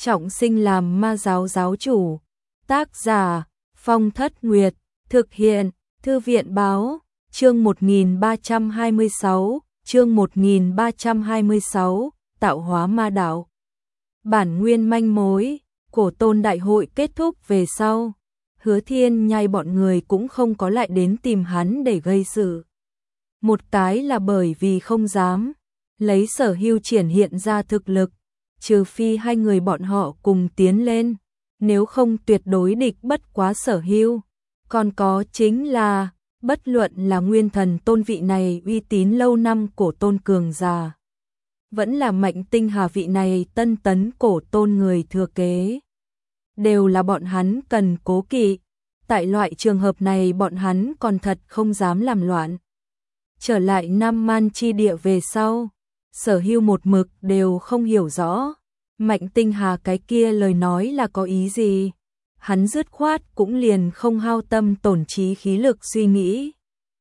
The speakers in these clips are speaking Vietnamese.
trọng sinh làm ma giáo giáo chủ. Tác giả Phong Thất Nguyệt. Thực hiện Thư viện Báo. Chương 1326. Chương 1326. Tạo hóa ma đạo. Bản nguyên manh mối. Cổ Tôn đại hội kết thúc về sau, Hứa Thiên Nhai bọn người cũng không có lại đến tìm hắn để gây sự. Một cái là bởi vì không dám lấy Sở Hưu triển hiện ra thực lực, trừ phi hai người bọn họ cùng tiến lên, nếu không tuyệt đối địch bất quá Sở Hưu. Còn có chính là, bất luận là Nguyên Thần Tôn vị này uy tín lâu năm Cổ Tôn cường giả, vẫn là Mạnh Tinh Hà vị này tân tấn Cổ Tôn người thừa kế, đều là bọn hắn cần cố kỵ. Tại loại trường hợp này bọn hắn còn thật không dám làm loạn. Trở lại Nam Man chi địa về sau, Sở Hưu một mực đều không hiểu rõ Mạnh Tinh Hà cái kia lời nói là có ý gì. Hắn dứt khoát cũng liền không hao tâm tổn trí khí lực suy nghĩ,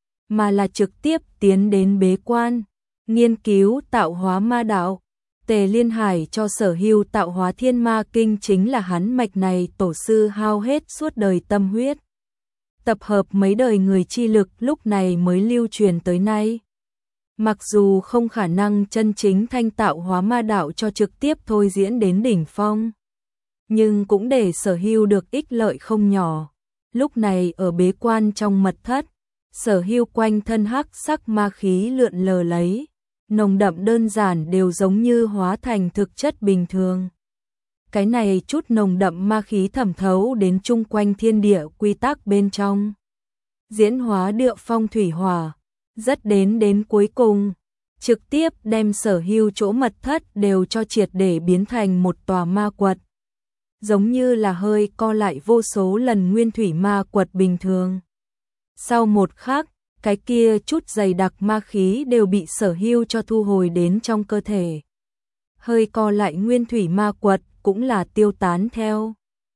mà là trực tiếp tiến đến bế quan, nghiên cứu tạo hóa ma đạo. Tề Liên Hải cho Sở Hưu tạo hóa thiên ma kinh chính là hắn mạch này tổ sư hao hết suốt đời tâm huyết, tập hợp mấy đời người chi lực lúc này mới lưu truyền tới nay. Mặc dù không khả năng chân chính thanh tạo hóa ma đạo cho trực tiếp thôi diễn đến đỉnh phong, nhưng cũng để Sở Hưu được ích lợi không nhỏ. Lúc này ở bế quan trong mật thất, Sở Hưu quanh thân hắc sắc ma khí lượn lờ lấy, nồng đậm đơn giản đều giống như hóa thành thực chất bình thường. Cái này chút nồng đậm ma khí thẩm thấu đến chung quanh thiên địa quy tắc bên trong, diễn hóa địa phong thủy hỏa, rất đến cuối cùng, trực tiếp đem Sở Hưu chỗ mật thất đều cho triệt để biến thành một tòa ma quật. Giống như là hơi co lại vô số lần nguyên thủy ma quật bình thường. Sau một khắc, cái kia chút dày đặc ma khí đều bị Sở Hưu cho thu hồi đến trong cơ thể. Hơi co lại nguyên thủy ma quật cũng là tiêu tán theo.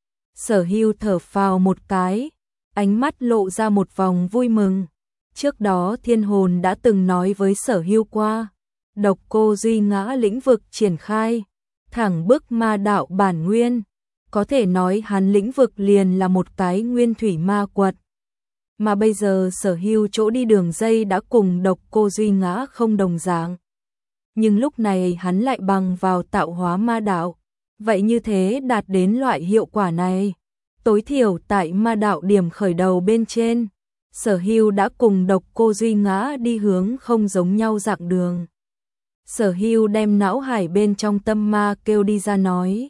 Sở Hưu thở phào một cái, ánh mắt lộ ra một vòng vui mừng. Trước đó Thiên Hồn đã từng nói với Sở Hưu qua, Độc Cô Duy Ngã lĩnh vực triển khai, thẳng bức ma đạo bản nguyên. Có thể nói hắn lĩnh vực liền là một cái nguyên thủy ma quật. Mà bây giờ Sở Hưu chỗ đi đường dây đã cùng Độc Cô Duy Ngã không đồng dạng. Nhưng lúc này hắn lại bằng vào tạo hóa ma đạo. Vậy như thế đạt đến loại hiệu quả này. Tối thiểu tại ma đạo điểm khởi đầu bên trên, Sở Hưu đã cùng Độc Cô Duy Ngã đi hướng không giống nhau dạng đường. Sở Hưu đem não hải bên trong tâm ma kêu đi ra nói.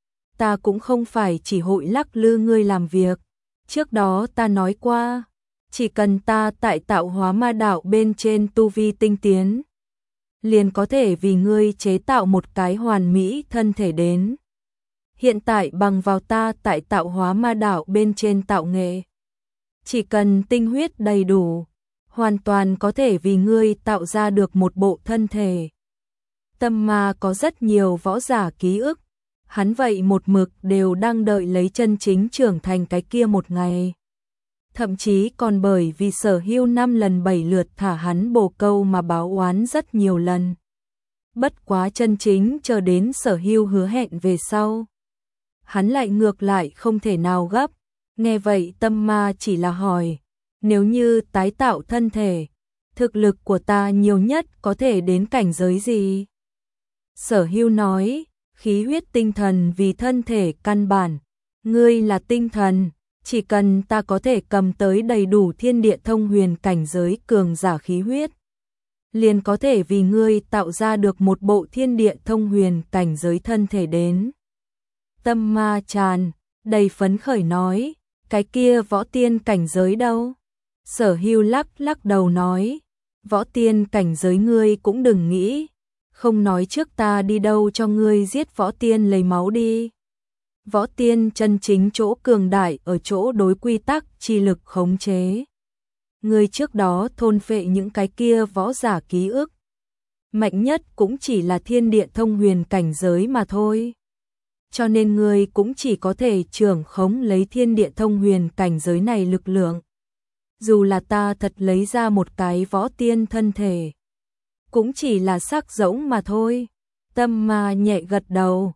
Ta cũng không phải chỉ hội lắc lư ngươi làm việc. Trước đó ta nói qua, chỉ cần ta tại tạo hóa ma đạo bên trên tu vi tinh tiến, liền có thể vì ngươi chế tạo một cái hoàn mỹ thân thể đến. Hiện tại bằng vào ta tại tạo hóa ma đạo bên trên tạo nghệ, chỉ cần tinh huyết đầy đủ, hoàn toàn có thể vì ngươi tạo ra được một bộ thân thể. Tâm ma có rất nhiều võ giả ký ức, hắn vậy một mực đều đang đợi lấy chân chính trưởng thành cái kia một ngày. Thậm chí còn bởi vì Sở Hưu 5 lần 7 lượt thả hắn bồ câu mà báo oán rất nhiều lần. Bất quá chân chính chờ đến Sở Hưu hứa hẹn về sau, hắn lại ngược lại không thể nào gấp. Nghe vậy tâm ma chỉ là hỏi, nếu như tái tạo thân thể, thực lực của ta nhiều nhất có thể đến cảnh giới gì? Sở Hưu nói, khí huyết tinh thần vì thân thể căn bản, ngươi là tinh thần, chỉ cần ta có thể cầm tới đầy đủ thiên địa thông huyền cảnh giới cường giả khí huyết, liền có thể vì ngươi tạo ra được một bộ thiên địa thông huyền cảnh giới thân thể đến. Tâm ma tràn, đầy phấn khởi nói, cái kia võ tiên cảnh giới đâu? Sở Hưu lắc đầu nói, võ tiên cảnh giới ngươi cũng đừng nghĩ, không nói trước ta đi đâu cho ngươi giết võ tiên lấy máu đi. Võ tiên chân chính chỗ cường đại ở chỗ đối quy tắc chi lực khống chế. Ngươi trước đó thôn phệ những cái kia võ giả ký ức, mạnh nhất cũng chỉ là thiên địa thông huyền cảnh giới mà thôi. Cho nên ngươi cũng chỉ có thể trưởng khống lấy thiên địa thông huyền cảnh giới này lực lượng. Dù là ta thật lấy ra một cái võ tiên thân thể, cũng chỉ là xác rỗng mà thôi. Tâm ma nhẹ gật đầu.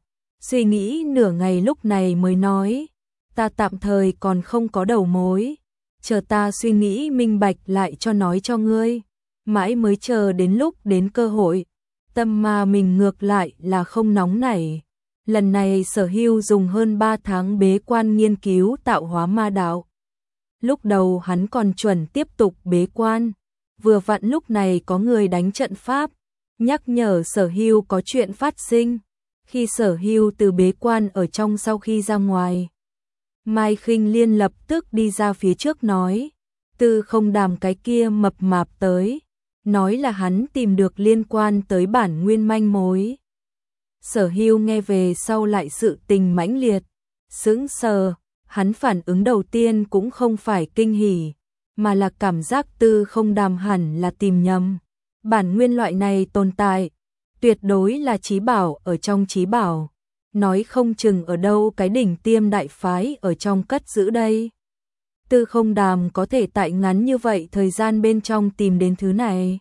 suy nghĩ nửa ngày lúc này mới nói, ta tạm thời còn không có đầu mối, chờ ta suy nghĩ minh bạch lại cho nói cho ngươi, mãi mới chờ đến lúc đến cơ hội, tâm mà mình ngược lại là không nóng nảy. Lần này Sở Hưu dùng hơn 3 tháng bế quan nghiên cứu tạo hóa ma đạo. Lúc đầu hắn còn chuẩn tiếp tục bế quan, vừa vặn lúc này có người đánh trận pháp, nhắc nhở Sở Hưu có chuyện phát sinh. Khi Sở Hưu từ bế quan ở trong sau khi ra ngoài, Mai Khinh Liên lập tức đi ra phía trước nói, Tư Không Đàm cái kia mập mạp tới, nói là hắn tìm được liên quan tới bản nguyên manh mối. Sở Hưu nghe về sau lại sự tình mãnh liệt, sững sờ, hắn phản ứng đầu tiên cũng không phải kinh hỉ, mà là cảm giác Tư Không Đàm hẳn là tìm nhầm. Bản nguyên loại này tồn tại, tuyệt đối là chí bảo ở trong chí bảo, nói không chừng ở đâu cái đỉnh tiêm đại phái ở trong cất giữ đây. Tư Không Đàm có thể tại ngắn như vậy thời gian bên trong tìm đến thứ này.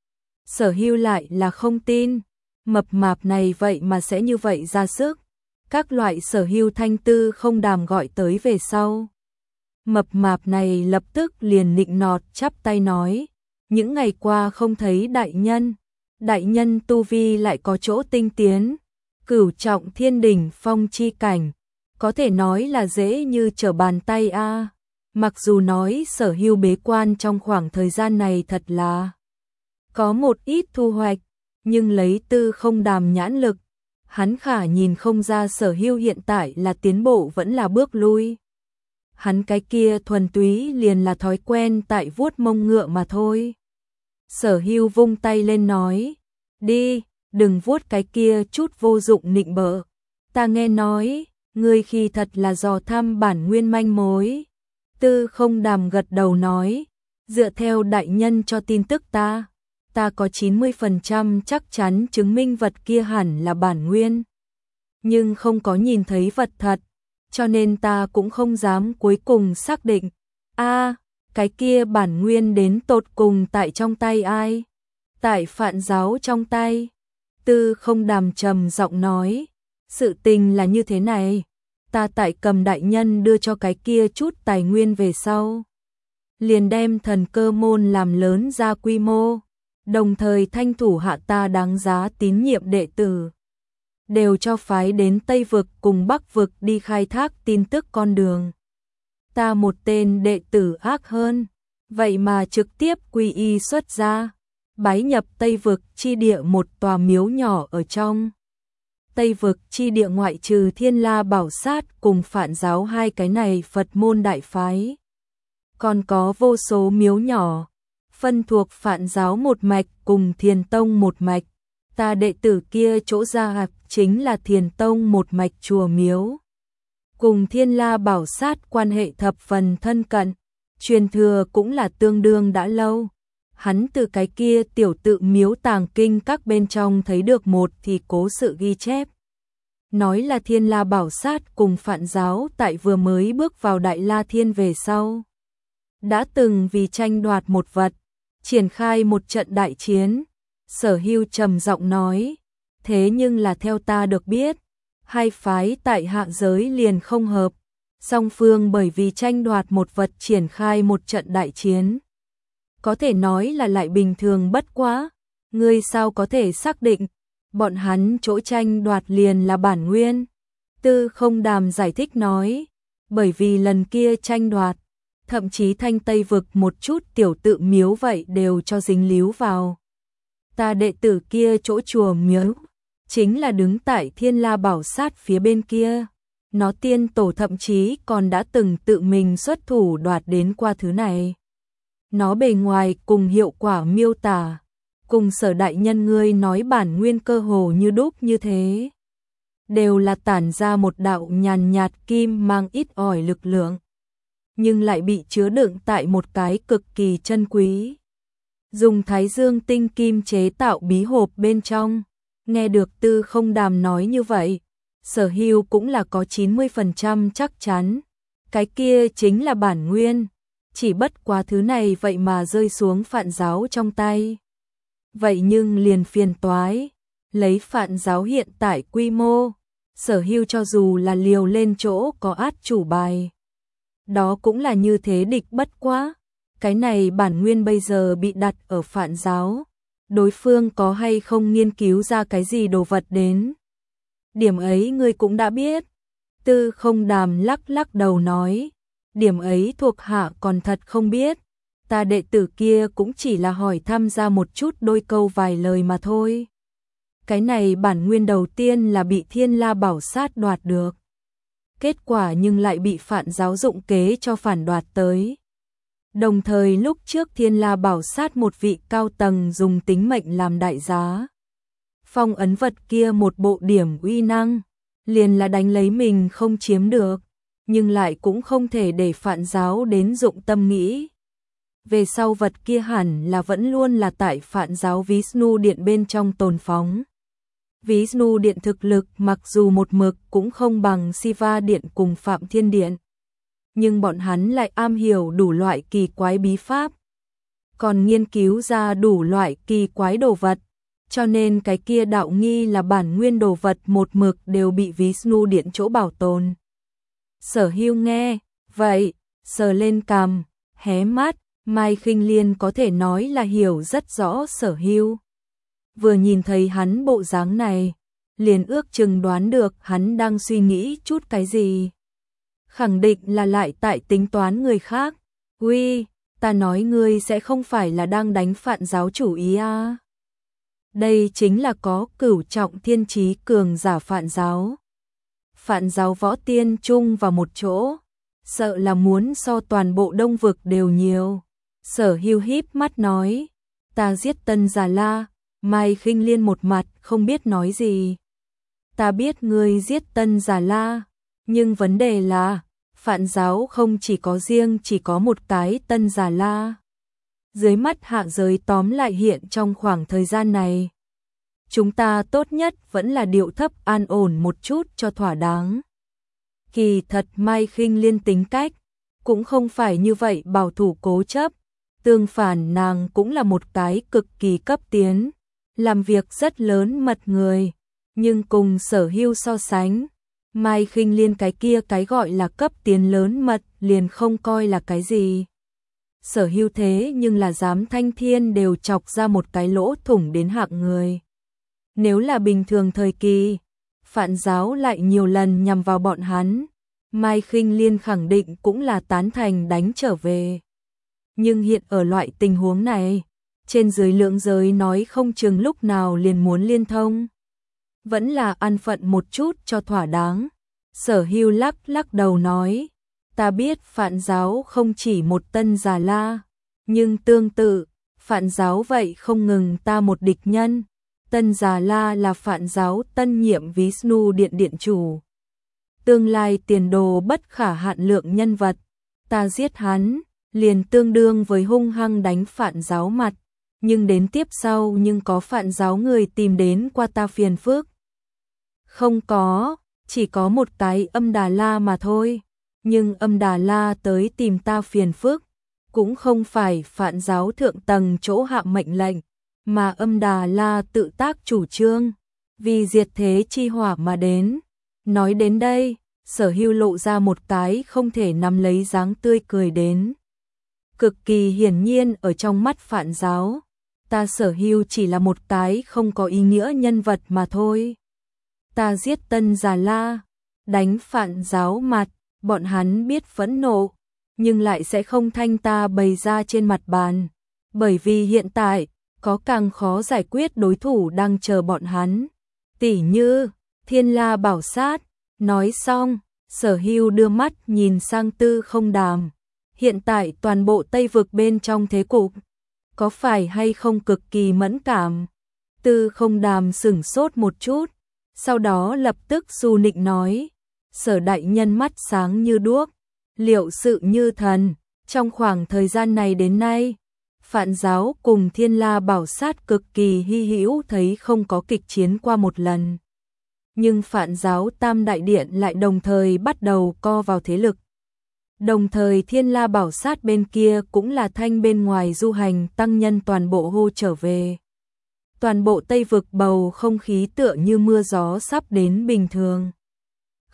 Sở Hưu lại là không tin, mập mạp này vậy mà sẽ như vậy ra sức. Các loại Sở Hưu thanh Tư Không Đàm gọi tới về sau. Mập mạp này lập tức liền nịnh nọt chắp tay nói, những ngày qua không thấy đại nhân tu vi lại có chỗ tinh tiến, cửu trọng thiên đỉnh phong chi cảnh, có thể nói là dễ như trở bàn tay a. Mặc dù nói Sở Hưu bế quan trong khoảng thời gian này thật là có một ít thu hoạch, nhưng lấy Tư Không Đàm nhãn lực, hắn khả nhìn không ra Sở Hưu hiện tại là tiến bộ vẫn là bước lui. Hắn cái kia thuần túy liền là thói quen tại vuốt mông ngựa mà thôi. Sở Hưu vung tay lên nói, đi, đừng vuốt cái kia chút vô dụng nịnh bợ. Ta nghe nói, ngươi khi thật là dò thăm bản nguyên manh mối. Tư Không Đàm gật đầu nói, dựa theo đại nhân cho tin tức ta có 90% chắc chắn chứng minh vật kia hẳn là bản nguyên. Nhưng không có nhìn thấy vật thật, cho nên ta cũng không dám cuối cùng xác định. Cái kia bản nguyên đến tột cùng tại trong tay ai? Tại Phạn giáo trong tay. Tư Không Đàm trầm giọng nói, sự tình là như thế này, ta tại Cầm đại nhân đưa cho cái kia chút tài nguyên về sau, liền đem Thần Cơ môn làm lớn ra quy mô, đồng thời thanh thủ hạ ta đáng giá tín nhiệm đệ tử, đều cho phái đến Tây vực cùng Bắc vực đi khai thác tin tức con đường. Ta một tên đệ tử ác hơn, vậy mà trực tiếp quy y xuất gia, bái nhập Tây vực chi địa một tòa miếu nhỏ ở trong. Tây vực chi địa ngoại trừ Thiên La Bảo Sát cùng Phạn giáo hai cái này Phật môn đại phái, còn có vô số miếu nhỏ, phân thuộc Phạn giáo một mạch cùng Thiền Tông một mạch. Ta đệ tử kia chỗ gia hạp chính là Thiền Tông một mạch chùa miếu, cùng Thiên La Bảo Sát quan hệ thập phần thân cận, truyền thừa cũng là tương đương đã lâu. Hắn từ cái kia tiểu tự miếu tàng kinh các bên trong thấy được một thì cố sự ghi chép, nói là Thiên La Bảo Sát cùng Phạn giáo tại vừa mới bước vào Đại La Thiên về sau, đã từng vì tranh đoạt một vật, triển khai một trận đại chiến. Sở Hưu trầm giọng nói, thế nhưng là theo ta được biết, hai phái tại hạ giới liền không hợp, song phương bởi vì tranh đoạt một vật triển khai một trận đại chiến. Có thể nói là lại bình thường bất quá, ngươi sao có thể xác định, bọn hắn chỗ tranh đoạt liền là bản nguyên. Tư Không Đàm giải thích nói, bởi vì lần kia tranh đoạt, thậm chí Thanh Tây vực một chút tiểu tự miếu vậy đều cho dính líu vào. Ta đệ tử kia chỗ chùa miếu, chính là đứng tại Thiên La Bảo Sát phía bên kia. Nó tiên tổ thậm chí còn đã từng tự mình xuất thủ đoạt đến qua thứ này. Nó bề ngoài cùng hiệu quả miêu tả, cùng Sở đại nhân ngươi nói bản nguyên cơ hồ như đúc như thế. Đều là tản ra một đạo nhàn nhạt kim mang ít ỏi lực lượng, nhưng lại bị chứa đựng tại một cái cực kỳ chân quý, dùng Thái Dương tinh kim chế tạo bí hộp bên trong. Nghe được Tư Không Đàm nói như vậy, Sở Hưu cũng là có 90% chắc chắn, cái kia chính là bản nguyên, chỉ bất quá thứ này vậy mà rơi xuống Phạn giáo trong tay. Vậy nhưng liền phiền toái, lấy Phạn giáo hiện tại quy mô, Sở Hưu cho dù là liều lên chỗ có át chủ bài. Đó cũng là như thế địch bất quá. Cái này bản nguyên bây giờ bị đặt ở Phạn giáo. Đối phương có hay không nghiên cứu ra cái gì đồ vật đến. Điểm ấy ngươi cũng đã biết. Tư Không Đàm lắc lắc đầu nói. Điểm ấy thuộc hạ còn thật không biết. Ta đệ tử kia cũng chỉ là hỏi thăm ra một chút đôi câu vài lời mà thôi. Cái này bản nguyên đầu tiên là bị Thiên La Bảo Sát đoạt được. Kết quả nhưng lại bị Phạn giáo dụng kế cho phản đoạt tới. Đồng thời lúc trước Thiên La Bảo Sát một vị cao tầng dùng tính mệnh làm đại giá. Phong ấn vật kia một bộ điểm uy năng, liền là đánh lấy mình không chiếm được, nhưng lại cũng không thể để Phạn giáo đến dụng tâm nghĩ. Về sau vật kia hẳn là vẫn luôn là tại Phạn giáo Vishnu Điện bên trong tồn phóng. Vishnu Điện thực lực mặc dù một mực cũng không bằng Siva Điện cùng Phạm Thiên Điện, nhưng bọn hắn lại am hiểu đủ loại kỳ quái bí pháp, còn nghiên cứu ra đủ loại kỳ quái đồ vật, cho nên cái kia đạo nghi là bản nguyên đồ vật một mực đều bị Vishnu Điện chỗ bảo tồn. Sở Hưu nghe, vậy, sờ lên cằm, hé mắt, Mai Khinh Liên có thể nói là hiểu rất rõ Sở Hưu. Vừa nhìn thấy hắn bộ dáng này, liền ước chừng đoán được hắn đang suy nghĩ chút cái gì. Khẳng định là lại tại tính toán người khác. Uy, ta nói ngươi sẽ không phải là đang đánh Phạn giáo chủ ý à? Đây chính là có cửu trọng thiên trí cường giả Phạn giáo. Phạn giáo võ tiên chung vào một chỗ, sợ là muốn so toàn bộ Đông vực đều nhiều. Sở Hưu híp mắt nói, ta giết Tân Già La. Mai Khinh Liên một mặt không biết nói gì. Ta biết ngươi giết Tân Già La, nhưng vấn đề là Phạn giáo không chỉ có riêng chỉ có một cái Tân Già La. Dưới mắt hạ giới tóm lại hiện trong khoảng thời gian này, chúng ta tốt nhất vẫn là điệu thấp an ổn một chút cho thỏa đáng. Kỳ thật Mai Khinh Liên tính cách cũng không phải như vậy bảo thủ cố chấp, tương phản nàng cũng là một cái cực kỳ cấp tiến, làm việc rất lớn mật người, nhưng cùng Sở Hưu so sánh, Mai Khinh Liên cái kia cái gọi là cấp tiến lớn mật liền không coi là cái gì. Sở Hưu thế nhưng là dám thanh thiên đều chọc ra một cái lỗ thủng đến hạng người. Nếu là bình thường thời kỳ, Phạn giáo lại nhiều lần nhằm vào bọn hắn, Mai Khinh Liên khẳng định cũng là tán thành đánh trở về. Nhưng hiện ở loại tình huống này, trên dưới lượng giới nói không chừng lúc nào liền muốn liên thông. Vẫn là an phận một chút cho thỏa đáng. Sở Hưu lắc lắc đầu nói, ta biết Phạn giáo không chỉ một Tân Già La, nhưng tương tự, Phạn giáo vậy không ngừng ta một địch nhân. Tân Già La là Phạn giáo tân nhiệm Vishnu Điện điện chủ. Tương lai tiền đồ bất khả hạn lượng nhân vật, ta giết hắn, liền tương đương với hung hăng đánh Phạn giáo mặt. Nhưng đến tiếp sau nhưng có Phạn giáo người tìm đến qua ta phiền phức. Không có, chỉ có một cái Âm Đà La mà thôi. Nhưng Âm Đà La tới tìm ta phiền phức, cũng không phải Phạn giáo thượng tầng chỗ hạ mệnh lệnh, mà Âm Đà La tự tác chủ trương, vì diệt thế chi hỏa mà đến. Nói đến đây, Sở Hưu lộ ra một cái không thể nắm lấy dáng tươi cười đến. Cực kỳ hiển nhiên ở trong mắt Phạn giáo, ta Sở Hưu chỉ là một cái không có ý nghĩa nhân vật mà thôi. Ta giết Tân Già La, đánh Phạn giáo mặt, bọn hắn biết phẫn nộ, nhưng lại sẽ không thanh ta bày ra trên mặt bàn, bởi vì hiện tại có càng khó giải quyết đối thủ đang chờ bọn hắn, tỉ như Thiên La Bảo Sát. Nói xong, Sở Hưu đưa mắt nhìn sang Tư Không Đàm. Hiện tại toàn bộ Tây vực bên trong thế cục, có phải hay không cực kỳ mẫn cảm? Tư Không Đàm sửng sốt một chút, sau đó lập tức du nịnh nói, Sở đại nhân mắt sáng như đuốc, liệu sự như thần. Trong khoảng thời gian này đến nay, Phạn giáo cùng Thiên La Bảo Sát cực kỳ hy hữu thấy không có kịch chiến qua một lần. Nhưng Phạn giáo Tam Đại Điện lại đồng thời bắt đầu co vào thế lực. Đồng thời Thiên La Bảo Sát bên kia cũng là thanh bên ngoài du hành tăng nhân toàn bộ hô trở về. Toàn bộ Tây vực bầu không khí tựa như mưa gió sắp đến bình thường.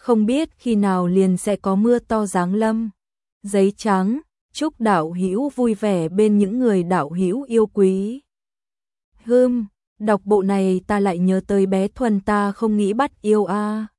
không biết khi nào liền sẽ có mưa to giáng lâm. Giấy trắng, chúc đạo hữu vui vẻ bên những người đạo hữu yêu quý. Đọc bộ này ta lại nhớ tới bé Thuần ta không nghĩ bắt yêu a.